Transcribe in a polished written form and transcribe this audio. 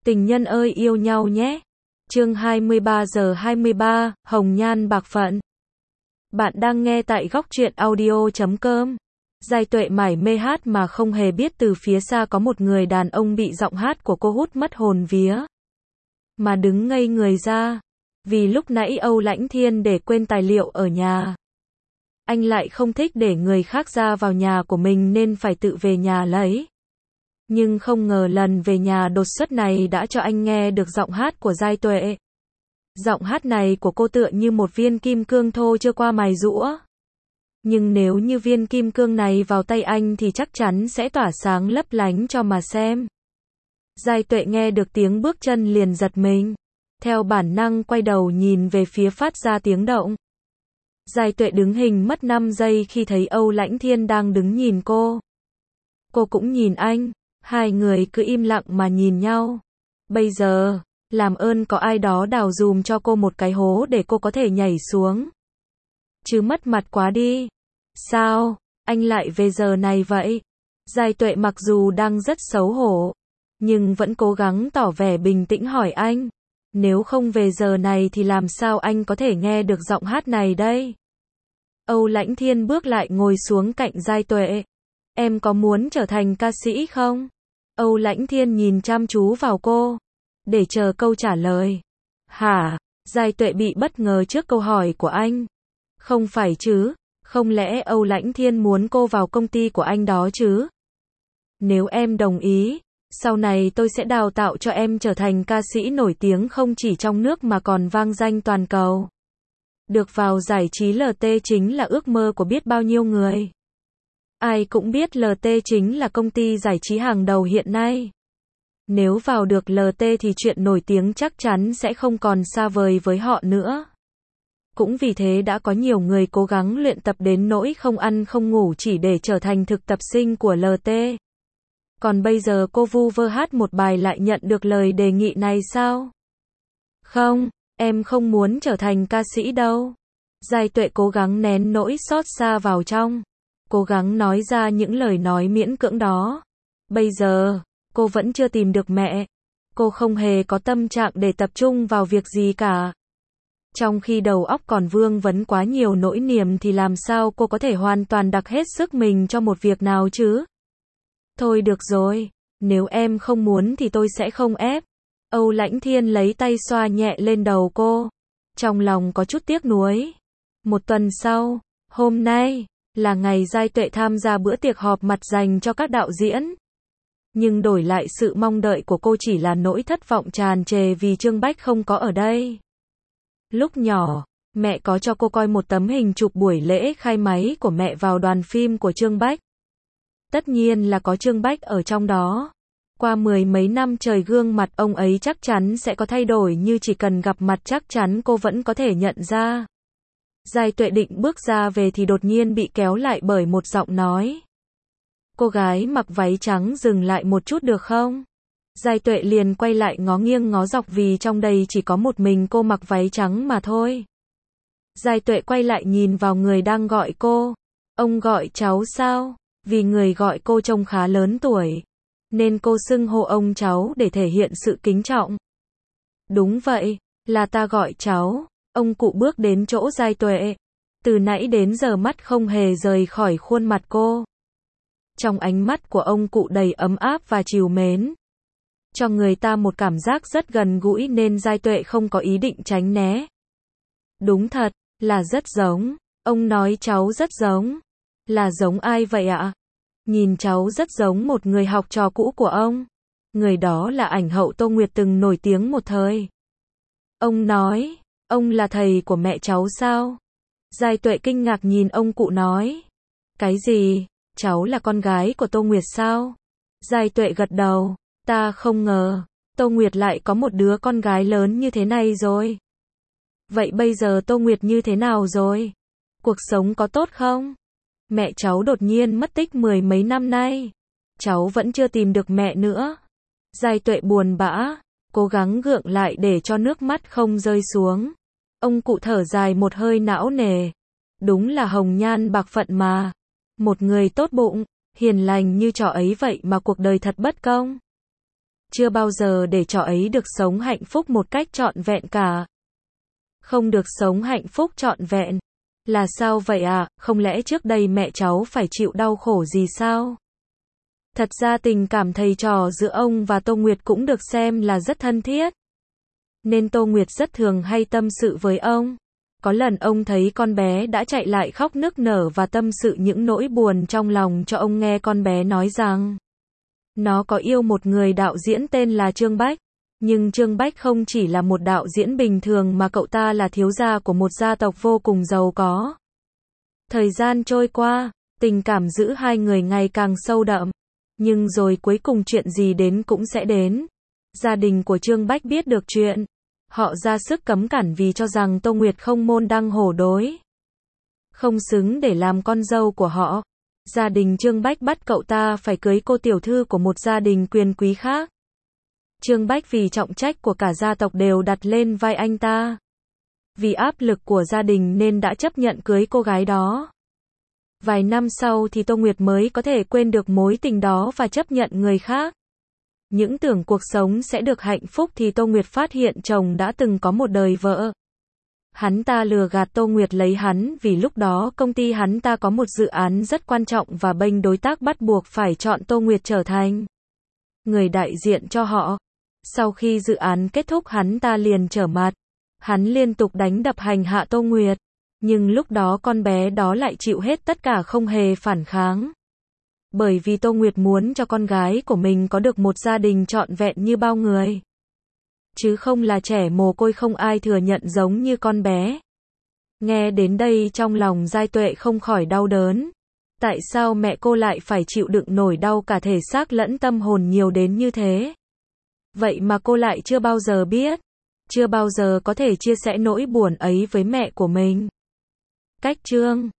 Tình nhân ơi yêu nhau nhé. Chương 23 giờ 23, Hồng Nhan Bạc Phận. Bạn đang nghe tại góc truyện audio.com. Giai Tuệ mải mê hát mà không hề biết từ phía xa có một người đàn ông bị giọng hát của cô hút mất hồn vía. Mà đứng ngây người ra. Vì lúc nãy Âu Lãnh Thiên để quên tài liệu ở nhà. Anh lại không thích để người khác ra vào nhà của mình nên phải tự về nhà lấy. Nhưng không ngờ lần về nhà đột xuất này đã cho anh nghe được giọng hát của Giai Tuệ. Giọng hát này của cô tựa như một viên kim cương thô chưa qua mài giũa. Nhưng nếu như viên kim cương này vào tay anh thì chắc chắn sẽ tỏa sáng lấp lánh cho mà xem. Giai Tuệ nghe được tiếng bước chân liền giật mình. Theo bản năng quay đầu nhìn về phía phát ra tiếng động. Giai Tuệ đứng hình mất 5 giây khi thấy Âu Lãnh Thiên đang đứng nhìn cô. Cô cũng nhìn anh. Hai người cứ im lặng mà nhìn nhau. Bây giờ, làm ơn có ai đó đào dùm cho cô một cái hố để cô có thể nhảy xuống. Chứ mất mặt quá đi. Sao, anh lại về giờ này vậy? Giai Tuệ mặc dù đang rất xấu hổ, nhưng vẫn cố gắng tỏ vẻ bình tĩnh hỏi anh. Nếu không về giờ này thì làm sao anh có thể nghe được giọng hát này đây? Âu Lãnh Thiên bước lại ngồi xuống cạnh Giai Tuệ. Em có muốn trở thành ca sĩ không? Âu Lãnh Thiên nhìn chăm chú vào cô, để chờ câu trả lời. Hả? Giai Tuệ bị bất ngờ trước câu hỏi của anh. Không phải chứ, không lẽ Âu Lãnh Thiên muốn cô vào công ty của anh đó chứ? Nếu em đồng ý, sau này tôi sẽ đào tạo cho em trở thành ca sĩ nổi tiếng không chỉ trong nước mà còn vang danh toàn cầu. Được vào giải trí LT chính là ước mơ của biết bao nhiêu người. Ai cũng biết LT chính là công ty giải trí hàng đầu hiện nay. Nếu vào được LT thì chuyện nổi tiếng chắc chắn sẽ không còn xa vời với họ nữa. Cũng vì thế đã có nhiều người cố gắng luyện tập đến nỗi không ăn không ngủ chỉ để trở thành thực tập sinh của LT. Còn bây giờ cô vu vơ hát một bài lại nhận được lời đề nghị này sao? Không, em không muốn trở thành ca sĩ đâu. Giai Tuệ cố gắng nén nỗi xót xa vào trong. Cố gắng nói ra những lời nói miễn cưỡng đó. Bây giờ, cô vẫn chưa tìm được mẹ. Cô không hề có tâm trạng để tập trung vào việc gì cả. Trong khi đầu óc còn vương vấn quá nhiều nỗi niềm thì làm sao cô có thể hoàn toàn đặt hết sức mình cho một việc nào chứ? Thôi được rồi, nếu em không muốn thì tôi sẽ không ép. Âu Lãnh Thiên lấy tay xoa nhẹ lên đầu cô. Trong lòng có chút tiếc nuối. Một tuần sau, hôm nay là ngày Giai Tuệ tham gia bữa tiệc họp mặt dành cho các đạo diễn. Nhưng đổi lại sự mong đợi của cô chỉ là nỗi thất vọng tràn trề vì Trương Bách không có ở đây. Lúc nhỏ, mẹ có cho cô coi một tấm hình chụp buổi lễ khai máy của mẹ vào đoàn phim của Trương Bách. Tất nhiên là có Trương Bách ở trong đó. Qua mười mấy năm trời gương mặt ông ấy chắc chắn sẽ có thay đổi nhưng chỉ cần gặp mặt chắc chắn cô vẫn có thể nhận ra. Giai Tuệ định bước ra về thì đột nhiên bị kéo lại bởi một giọng nói. Cô gái mặc váy trắng dừng lại một chút được không? Giai Tuệ liền quay lại ngó nghiêng ngó dọc vì trong đây chỉ có một mình cô mặc váy trắng mà thôi. Giai Tuệ quay lại nhìn vào người đang gọi cô. Ông gọi cháu sao? Vì người gọi cô trông khá lớn tuổi, nên cô xưng hô ông cháu để thể hiện sự kính trọng. Đúng vậy, là ta gọi cháu. Ông cụ bước đến chỗ Giai Tuệ. Từ nãy đến giờ mắt không hề rời khỏi khuôn mặt cô. Trong ánh mắt của ông cụ đầy ấm áp và trìu mến. Cho người ta một cảm giác rất gần gũi nên Giai Tuệ không có ý định tránh né. Đúng thật, là rất giống. Ông nói cháu rất giống. Là giống ai vậy ạ? Nhìn cháu rất giống một người học trò cũ của ông. Người đó là ảnh hậu Tô Nguyệt từng nổi tiếng một thời. Ông nói, ông là thầy của mẹ cháu sao? Giai Tuệ kinh ngạc nhìn ông cụ nói. Cái gì? Cháu là con gái của Tô Nguyệt sao? Giai Tuệ gật đầu. Ta không ngờ, Tô Nguyệt lại có một đứa con gái lớn như thế này rồi. Vậy bây giờ Tô Nguyệt như thế nào rồi? Cuộc sống có tốt không? Mẹ cháu đột nhiên mất tích mười mấy năm nay. Cháu vẫn chưa tìm được mẹ nữa. Giai Tuệ buồn bã, cố gắng gượng lại để cho nước mắt không rơi xuống. Ông cụ thở dài một hơi não nề. Đúng là hồng nhan bạc phận mà. Một người tốt bụng, hiền lành như trò ấy vậy mà cuộc đời thật bất công. chưa bao giờ để cho ấy được sống hạnh phúc một cách trọn vẹn cả. Không được sống hạnh phúc trọn vẹn. Là sao vậy ạ? Không lẽ trước đây mẹ cháu phải chịu đau khổ gì sao? Thật ra tình cảm thầy trò giữa ông và Tô Nguyệt cũng được xem là rất thân thiết. Nên Tô Nguyệt rất thường hay tâm sự với ông. Có lần ông thấy con bé đã chạy lại khóc nức nở và tâm sự những nỗi buồn trong lòng cho ông nghe. Con bé nói rằng nó có yêu một người đạo diễn tên là Trương Bách. Nhưng Trương Bách không chỉ là một đạo diễn bình thường mà cậu ta là thiếu gia của một gia tộc vô cùng giàu có. Thời gian trôi qua, tình cảm giữa hai người ngày càng sâu đậm. Nhưng rồi cuối cùng chuyện gì đến cũng sẽ đến. Gia đình của Trương Bách biết được chuyện. Họ ra sức cấm cản vì cho rằng Tô Nguyệt không môn đăng hổ đối. Không xứng để làm con dâu của họ. Gia đình Trương Bách bắt cậu ta phải cưới cô tiểu thư của một gia đình quyền quý khác. Trương Bách vì trọng trách của cả gia tộc đều đặt lên vai anh ta. Vì áp lực của gia đình nên đã chấp nhận cưới cô gái đó. Vài năm sau thì Tô Nguyệt mới có thể quên được mối tình đó và chấp nhận người khác. Những tưởng cuộc sống sẽ được hạnh phúc thì Tô Nguyệt phát hiện chồng đã từng có một đời vợ. Hắn ta lừa gạt Tô Nguyệt lấy hắn vì lúc đó công ty hắn ta có một dự án rất quan trọng và bên đối tác bắt buộc phải chọn Tô Nguyệt trở thành người đại diện cho họ. Sau khi dự án kết thúc hắn ta liền trở mặt. Hắn liên tục đánh đập hành hạ Tô Nguyệt. Nhưng lúc đó con bé đó lại chịu hết tất cả không hề phản kháng. Bởi vì Tô Nguyệt muốn cho con gái của mình có được một gia đình trọn vẹn như bao người. Chứ không là trẻ mồ côi không ai thừa nhận giống như con bé. Nghe đến đây trong lòng Giai Tuệ không khỏi đau đớn. Tại sao mẹ cô lại phải chịu đựng nổi đau cả thể xác lẫn tâm hồn nhiều đến như thế? Vậy mà cô lại chưa bao giờ biết. Chưa bao giờ có thể chia sẻ nỗi buồn ấy với mẹ của mình. Cách chương